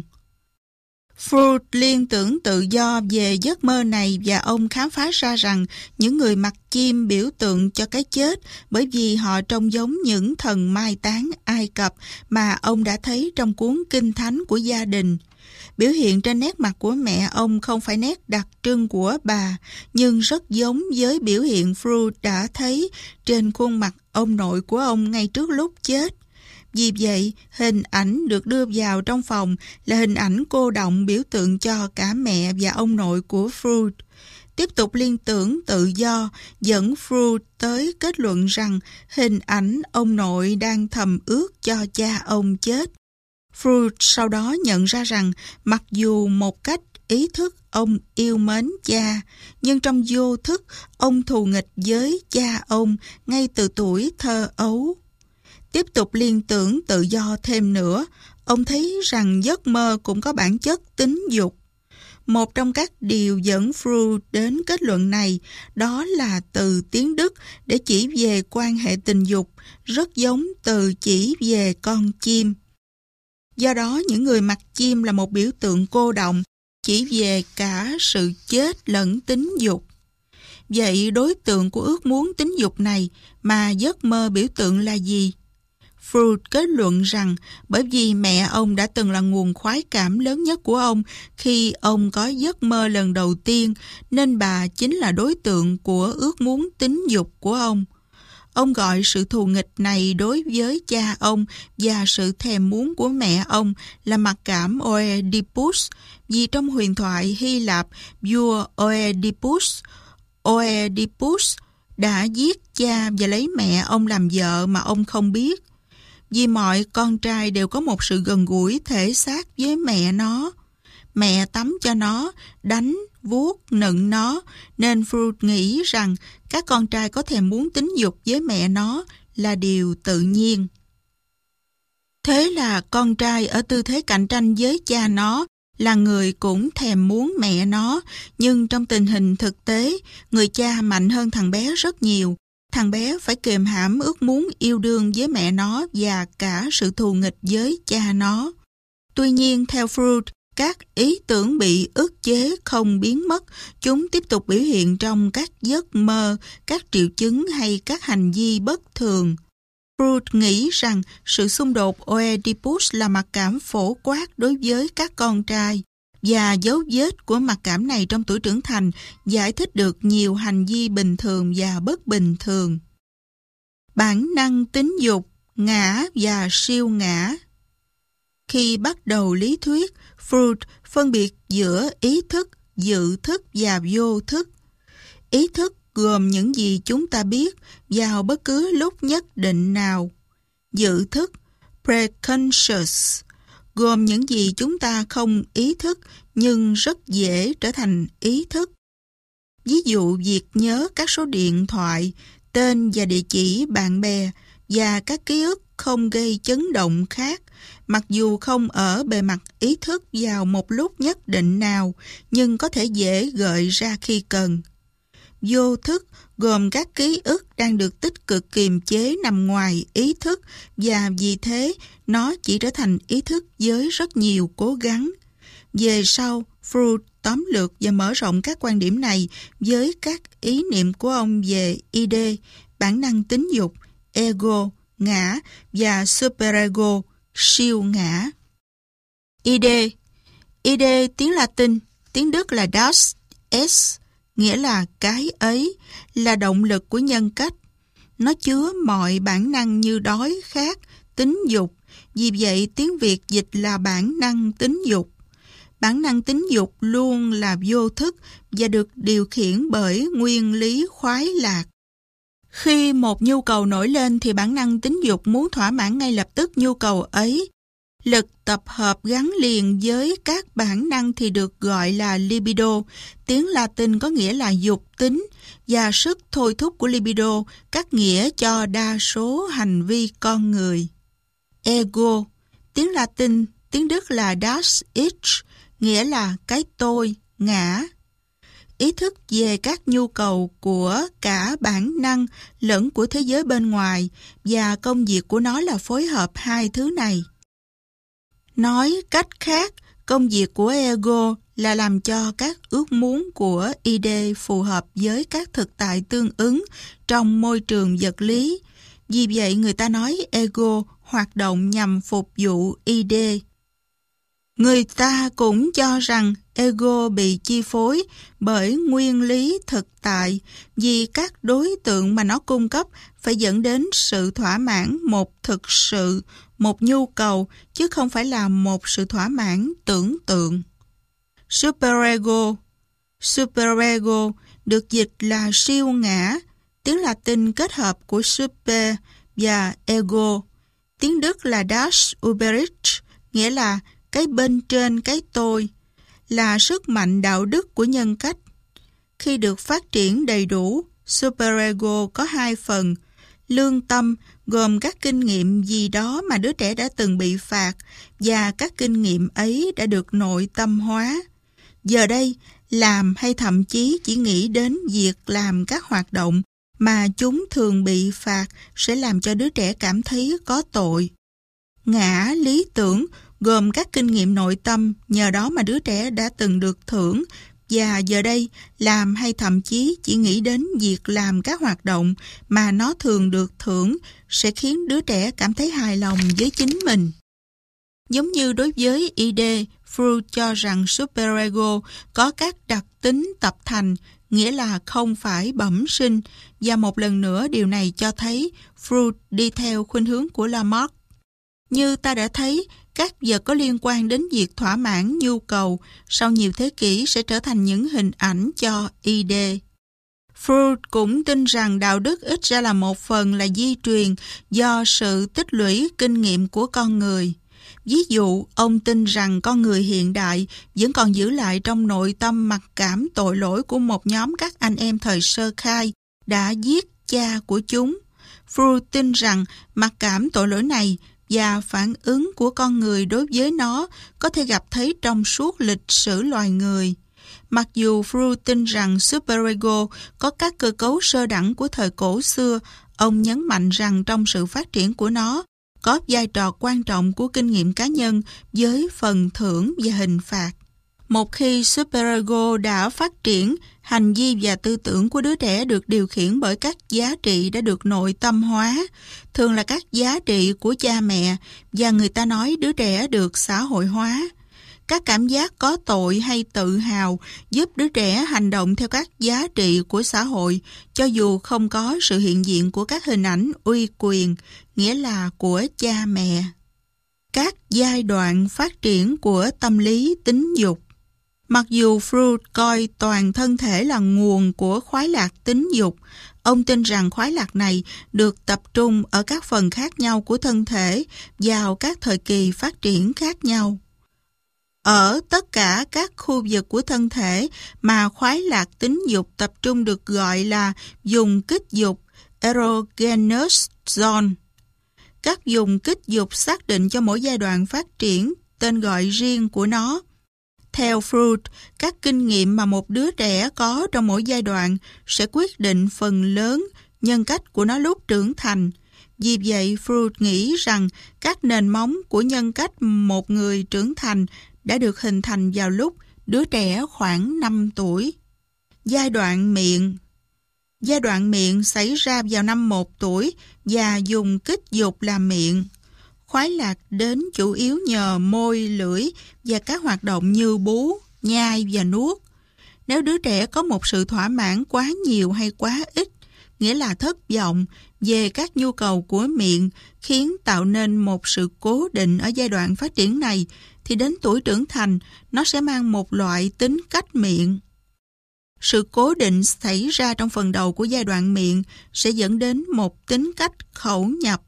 Freud liên tưởng tự do về giấc mơ này và ông khám phá ra rằng những người mặc chim biểu tượng cho cái chết bởi vì họ trông giống những thần mai táng Ai Cập mà ông đã thấy trong cuốn Kinh Thánh của gia đình. Biểu hiện trên nét mặt của mẹ ông không phải nét đặc trưng của bà, nhưng rất giống với biểu hiện Freud đã thấy trên khuôn mặt ông nội của ông ngay trước lúc chết. Vì vậy, hình ảnh được đưa vào trong phòng là hình ảnh cô đọng biểu tượng cho cả mẹ và ông nội của Freud. Tiếp tục liên tưởng tự do dẫn Freud tới kết luận rằng hình ảnh ông nội đang thầm ước cho cha ông chết. Freud sau đó nhận ra rằng mặc dù một cách ý thức ông yêu mến cha, nhưng trong vô thức ông thù nghịch với cha ông ngay từ tuổi thơ ấu. Tiếp tục liên tưởng tự do thêm nữa, ông thấy rằng giấc mơ cũng có bản chất tính dục. Một trong các điều dẫn Freud đến kết luận này đó là từ tiếng Đức để chỉ về quan hệ tình dục, rất giống từ chỉ về con chim. Do đó, những người mặc chim là một biểu tượng cô động, chỉ về cả sự chết lẫn tính dục. Vậy đối tượng của ước muốn tính dục này mà giấc mơ biểu tượng là gì? Freud kết luận rằng bởi vì mẹ ông đã từng là nguồn khoái cảm lớn nhất của ông khi ông có giấc mơ lần đầu tiên, nên bà chính là đối tượng của ước muốn tính dục của ông. Ông gọi sự thù nghịch này đối với cha ông và sự thèm muốn của mẹ ông là mặc cảm Oedipus, vì trong huyền thoại Hy Lạp, vua Oedipus đã giết cha và lấy mẹ ông làm vợ mà ông không biết. Vì mọi con trai đều có một sự gần gũi thể xác với mẹ nó. Mẹ tắm cho nó, đánh, vuốt, nựng nó, nên Freud nghĩ rằng các con trai có thèm muốn tính dục với mẹ nó là điều tự nhiên. Thế là con trai ở tư thế cạnh tranh với cha nó là người cũng thèm muốn mẹ nó, nhưng trong tình hình thực tế, người cha mạnh hơn thằng bé rất nhiều. Thằng bé phải kiềm hãm ước muốn yêu đương với mẹ nó và cả sự thù nghịch với cha nó. Tuy nhiên, theo Freud, các ý tưởng bị ức chế không biến mất, chúng tiếp tục biểu hiện trong các giấc mơ, các triệu chứng hay các hành vi bất thường. Freud nghĩ rằng sự xung đột Oedipus là mặc cảm phổ quát đối với các con trai, và dấu vết của mặc cảm này trong tuổi trưởng thành giải thích được nhiều hành vi bình thường và bất bình thường. Bản năng tính dục, ngã và siêu ngã. Khi bắt đầu lý thuyết, Freud phân biệt giữa ý thức, dự thức và vô thức. Ý thức gồm những gì chúng ta biết vào bất cứ lúc nhất định nào. Dự thức, preconscious, gồm những gì chúng ta không ý thức nhưng rất dễ trở thành ý thức. Ví dụ việc nhớ các số điện thoại, tên và địa chỉ bạn bè và các ký ức không gây chấn động khác, mặc dù không ở bề mặt ý thức vào một lúc nhất định nào, nhưng có thể dễ gợi ra khi cần. Vô thức gồm các ký ức đang được tích cực kiềm chế nằm ngoài ý thức, và vì thế nó chỉ trở thành ý thức với rất nhiều cố gắng. Về sau, Freud tóm lược và mở rộng các quan điểm này với các ý niệm của ông về id, bản năng tính dục, ego, ngã và superego, siêu ngã. Id tiếng Latin, tiếng Đức là das Es, nghĩa là cái ấy, là động lực của nhân cách. Nó chứa mọi bản năng như đói, khát, tính dục, vì vậy tiếng Việt dịch là bản năng tính dục. Bản năng tính dục luôn là vô thức và được điều khiển bởi nguyên lý khoái lạc. Khi một nhu cầu nổi lên thì bản năng tính dục muốn thỏa mãn ngay lập tức nhu cầu ấy. Lực tập hợp gắn liền với các bản năng thì được gọi là libido, tiếng Latin có nghĩa là dục tính, và sức thôi thúc của libido cắt nghĩa cho đa số hành vi con người. Ego, tiếng Latin, tiếng Đức là das Ich, nghĩa là cái tôi, ngã. Ý thức về các nhu cầu của cả bản năng lẫn của thế giới bên ngoài, và công việc của nó là phối hợp hai thứ này. Nói cách khác, công việc của ego là làm cho các ước muốn của id phù hợp với các thực tại tương ứng trong môi trường vật lý. Vì vậy người ta nói ego hoạt động nhằm phục vụ id. Người ta cũng cho rằng ego bị chi phối bởi nguyên lý thực tại, vì các đối tượng mà nó cung cấp phải dẫn đến sự thỏa mãn một thực sự, một nhu cầu, chứ không phải là một sự thỏa mãn tưởng tượng. Superego được dịch là siêu ngã, tiếng Latin kết hợp của super và ego. Tiếng Đức là das Überich, nghĩa là cái bên trên cái tôi, là sức mạnh đạo đức của nhân cách. Khi được phát triển đầy đủ, superego có 2 phần. Lương tâm gồm các kinh nghiệm gì đó mà đứa trẻ đã từng bị phạt và các kinh nghiệm ấy đã được nội tâm hóa. Giờ đây, làm hay thậm chí chỉ nghĩ đến việc làm các hoạt động mà chúng thường bị phạt sẽ làm cho đứa trẻ cảm thấy có tội. Ngã lý tưởng gồm các kinh nghiệm nội tâm, nhờ đó mà đứa trẻ đã từng được thưởng, và giờ đây làm hay thậm chí chỉ nghĩ đến việc làm các hoạt động mà nó thường được thưởng sẽ khiến đứa trẻ cảm thấy hài lòng với chính mình. Giống như đối với ID, Freud cho rằng superego có các đặc tính tập thành, nghĩa là không phải bẩm sinh, và một lần nữa điều này cho thấy Freud đi theo khuynh hướng của Lamarck. Như ta đã thấy, các vật có liên quan đến việc thỏa mãn nhu cầu sau nhiều thế kỷ sẽ trở thành những hình ảnh cho ID. Freud cũng tin rằng đạo đức ít ra là một phần là di truyền do sự tích lũy kinh nghiệm của con người. Ví dụ, ông tin rằng con người hiện đại vẫn còn giữ lại trong nội tâm mặc cảm tội lỗi của một nhóm các anh em thời sơ khai đã giết cha của chúng. Freud tin rằng mặc cảm tội lỗi này và phản ứng của con người đối với nó có thể gặp thấy trong suốt lịch sử loài người. Mặc dù Freud tin rằng superego có các cơ cấu sơ đẳng của thời cổ xưa, ông nhấn mạnh rằng trong sự phát triển của nó có vai trò quan trọng của kinh nghiệm cá nhân với phần thưởng và hình phạt. Một khi superego đã phát triển, hành vi và tư tưởng của đứa trẻ được điều khiển bởi các giá trị đã được nội tâm hóa, thường là các giá trị của cha mẹ, và người ta nói đứa trẻ được xã hội hóa. Các cảm giác có tội hay tự hào giúp đứa trẻ hành động theo các giá trị của xã hội, cho dù không có sự hiện diện của các hình ảnh uy quyền, nghĩa là của cha mẹ. Các giai đoạn phát triển của tâm lý tính dục. Mặc dù Freud coi toàn thân thể là nguồn của khoái lạc tính dục, ông tin rằng khoái lạc này được tập trung ở các phần khác nhau của thân thể vào các thời kỳ phát triển khác nhau. Ở tất cả các khu vực của thân thể mà khoái lạc tính dục tập trung được gọi là vùng kích dục erogenous zone. Các vùng kích dục xác định cho mỗi giai đoạn phát triển tên gọi riêng của nó. Theo Freud, các kinh nghiệm mà một đứa trẻ có trong mỗi giai đoạn sẽ quyết định phần lớn nhân cách của nó lúc trưởng thành. Vì vậy, Freud nghĩ rằng các nền móng của nhân cách một người trưởng thành đã được hình thành vào lúc đứa trẻ khoảng 5 tuổi. Giai đoạn miệng. Giai đoạn miệng xảy ra vào năm 1 tuổi và dùng kích dục là miệng. Khoái lạc đến chủ yếu nhờ môi, lưỡi và các hoạt động như bú, nhai và nuốt. Nếu đứa trẻ có một sự thỏa mãn quá nhiều hay quá ít, nghĩa là thất vọng về các nhu cầu của miệng khiến tạo nên một sự cố định ở giai đoạn phát triển này, thì đến tuổi trưởng thành, nó sẽ mang một loại tính cách miệng. Sự cố định xảy ra trong phần đầu của giai đoạn miệng sẽ dẫn đến một tính cách khẩu nhập.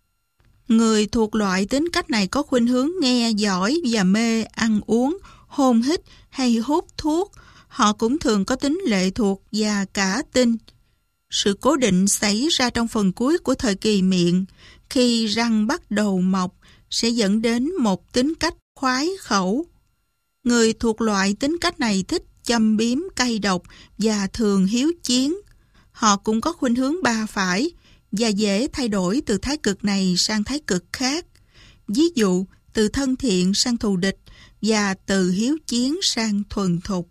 Người thuộc loại tính cách này có khuynh hướng nghe, giỏi và mê ăn uống, hôn hít hay hút thuốc. Họ cũng thường có tính lệ thuộc và cả tin. Sự cố định xảy ra trong phần cuối của thời kỳ miệng, khi răng bắt đầu mọc, sẽ dẫn đến một tính cách khoái khẩu. Người thuộc loại tính cách này thích châm biếm cay độc và thường hiếu chiến. Họ cũng có khuynh hướng ba phải và dễ thay đổi từ thái cực này sang thái cực khác. Ví dụ, từ thân thiện sang thù địch và từ hiếu chiến sang thuần thục.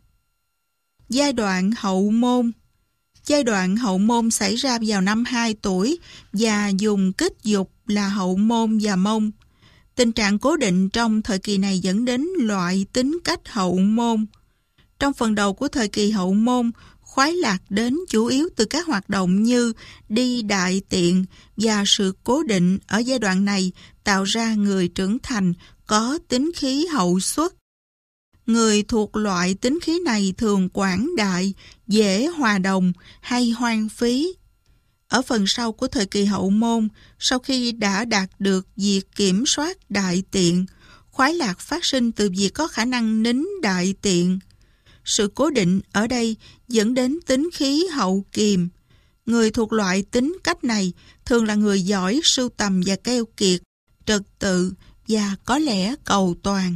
Giai đoạn hậu môn. Giai đoạn hậu môn xảy ra vào năm 2 tuổi và dùng kích dục là hậu môn và mông. Tình trạng cố định trong thời kỳ này dẫn đến loại tính cách hậu môn. Trong phần đầu của thời kỳ hậu môn, khoái lạc đến chủ yếu từ các hoạt động như đi đại tiện, và sự cố định ở giai đoạn này tạo ra người trưởng thành có tính khí hậu xuất. Người thuộc loại tính khí này thường quảng đại, dễ hòa đồng hay hoang phí. Ở phần sau của thời kỳ hậu môn, sau khi đã đạt được việc kiểm soát đại tiện, Khoái lạc phát sinh từ việc có khả năng nín đại tiện. Sự cố định ở đây dẫn đến tính khí hậu kiềm. Người thuộc loại tính cách này thường là người giỏi sưu tầm và keo kiệt, trật tự và có lẽ cầu toàn.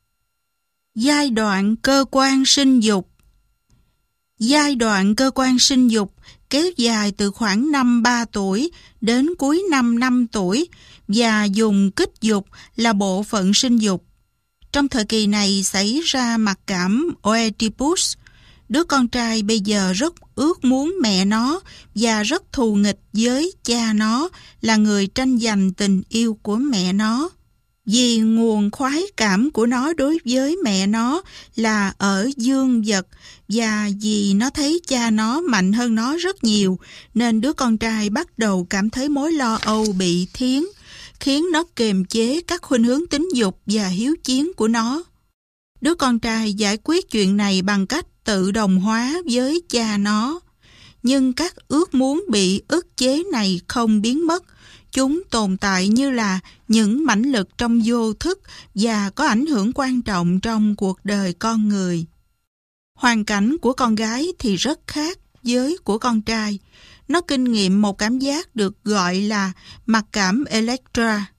Giai đoạn cơ quan sinh dục. Giai đoạn cơ quan sinh dục kéo dài từ khoảng năm 3 tuổi đến cuối năm 5 tuổi và dùng kích dục là bộ phận sinh dục. Trong thời kỳ này xảy ra mặc cảm Oedipus. Đứa con trai bây giờ rất ước muốn mẹ nó và rất thù nghịch với cha nó là người tranh giành tình yêu của mẹ nó. Vì nguồn khoái cảm của nó đối với mẹ nó là ở dương vật và vì nó thấy cha nó mạnh hơn nó rất nhiều nên đứa con trai bắt đầu cảm thấy mối lo âu bị thiến, khiến nó kiềm chế các khuynh hướng tính dục và hiếu chiến của nó. Đứa con trai giải quyết chuyện này bằng cách tự đồng hóa với cha nó. Nhưng các ước muốn bị ức chế này không biến mất. Chúng tồn tại như là những mãnh lực trong vô thức và có ảnh hưởng quan trọng trong cuộc đời con người. Hoàn cảnh của con gái thì rất khác với của con trai. Nó kinh nghiệm một cảm giác được gọi là mặc cảm Electra.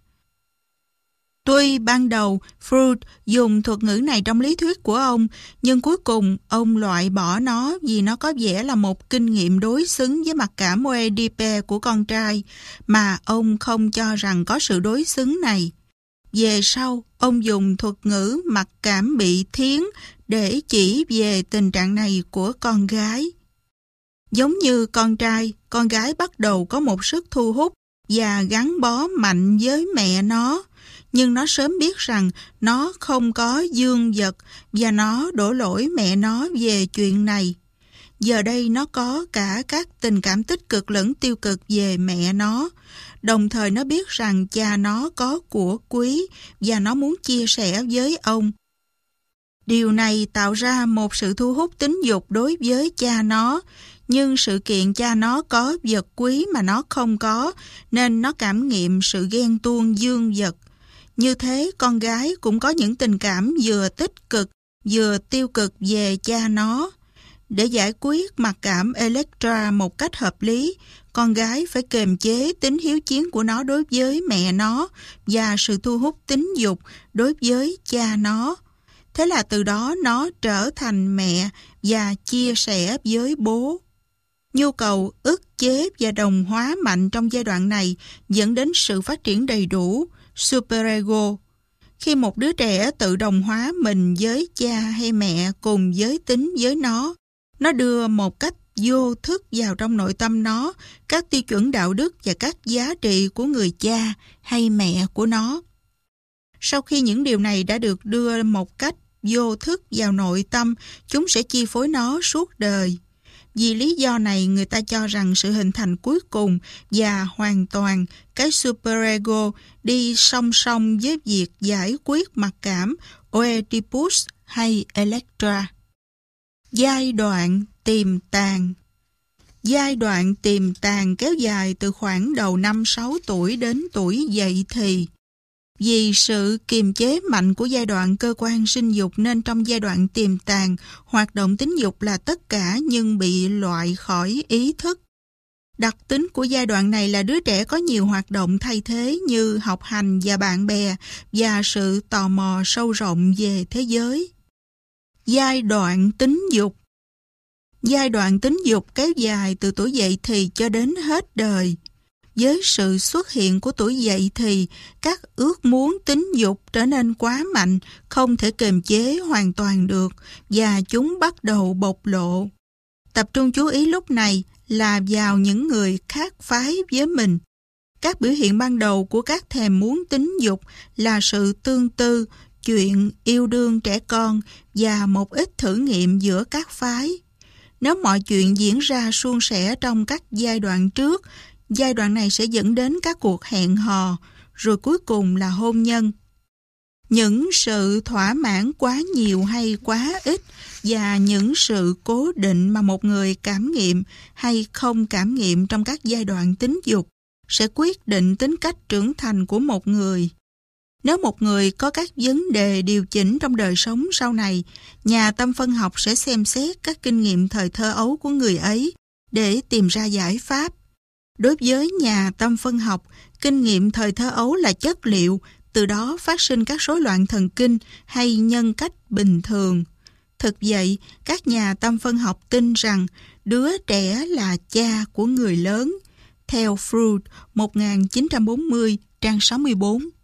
Tuy ban đầu Freud dùng thuật ngữ này trong lý thuyết của ông, nhưng cuối cùng ông loại bỏ nó vì nó có vẻ là một kinh nghiệm đối xứng với mặc cảm Oedipe của con trai, mà ông không cho rằng có sự đối xứng này. Về sau, ông dùng thuật ngữ mặc cảm bị thiến để chỉ về tình trạng này của con gái. Giống như con trai, con gái bắt đầu có một sức thu hút và gắn bó mạnh với mẹ nó, nhưng nó sớm biết rằng nó không có dương vật và nó đổ lỗi mẹ nó về chuyện này. Giờ đây nó có cả các tình cảm tích cực lẫn tiêu cực về mẹ nó. Đồng thời nó biết rằng cha nó có của quý và nó muốn chia sẻ với ông. Điều này tạo ra một sự thu hút tính dục đối với cha nó, nhưng sự kiện cha nó có vật quý mà nó không có, nên nó cảm nghiệm sự ghen tuông dương vật. Như thế, con gái cũng có những tình cảm vừa tích cực, vừa tiêu cực về cha nó. Để giải quyết mặc cảm Electra một cách hợp lý, con gái phải kiềm chế tính hiếu chiến của nó đối với mẹ nó và sự thu hút tính dục đối với cha nó. Thế là từ đó nó trở thành mẹ và chia sẻ với bố. Nhu cầu ức chế và đồng hóa mạnh trong giai đoạn này dẫn đến sự phát triển đầy đủ, superego. Khi một đứa trẻ tự đồng hóa mình với cha hay mẹ cùng giới tính với nó đưa một cách vô thức vào trong nội tâm nó các tiêu chuẩn đạo đức và các giá trị của người cha hay mẹ của nó. Sau khi những điều này đã được đưa một cách vô thức vào nội tâm, chúng sẽ chi phối nó suốt đời. Vì lý do này, người ta cho rằng sự hình thành cuối cùng và hoàn toàn cái superego đi song song với việc giải quyết mặc cảm Oedipus hay Electra. Giai đoạn tiềm tàng. Giai đoạn tiềm tàng kéo dài từ khoảng đầu năm 6 tuổi đến tuổi dậy thì. Vì sự kiềm chế mạnh của giai đoạn cơ quan sinh dục nên trong giai đoạn tiềm tàng, hoạt động tính dục là tất cả nhưng bị loại khỏi ý thức. Đặc tính của giai đoạn này là đứa trẻ có nhiều hoạt động thay thế như học hành và bạn bè và sự tò mò sâu rộng về thế giới. Giai đoạn tính dục. Giai đoạn tính dục kéo dài từ tuổi dậy thì cho đến hết đời. Với sự xuất hiện của tuổi dậy thì, các ước muốn tính dục trở nên quá mạnh, không thể kiềm chế hoàn toàn được và chúng bắt đầu bộc lộ. Tập trung chú ý lúc này là vào những người khác phái với mình. Các biểu hiện ban đầu của các thèm muốn tính dục là sự tương tư, chuyện yêu đương trẻ con và một ít thử nghiệm giữa các phái. Nếu mọi chuyện diễn ra suôn sẻ trong các giai đoạn trước, giai đoạn này sẽ dẫn đến các cuộc hẹn hò, rồi cuối cùng là hôn nhân. Những sự thỏa mãn quá nhiều hay quá ít và những sự cố định mà một người cảm nghiệm hay không cảm nghiệm trong các giai đoạn tính dục sẽ quyết định tính cách trưởng thành của một người. Nếu một người có các vấn đề điều chỉnh trong đời sống sau này, nhà tâm phân học sẽ xem xét các kinh nghiệm thời thơ ấu của người ấy để tìm ra giải pháp. Đối với nhà tâm phân học, kinh nghiệm thời thơ ấu là chất liệu, từ đó phát sinh các rối loạn thần kinh hay nhân cách bình thường. Thực vậy, các nhà tâm phân học tin rằng đứa trẻ là cha của người lớn. Theo Freud, 1940, trang 64.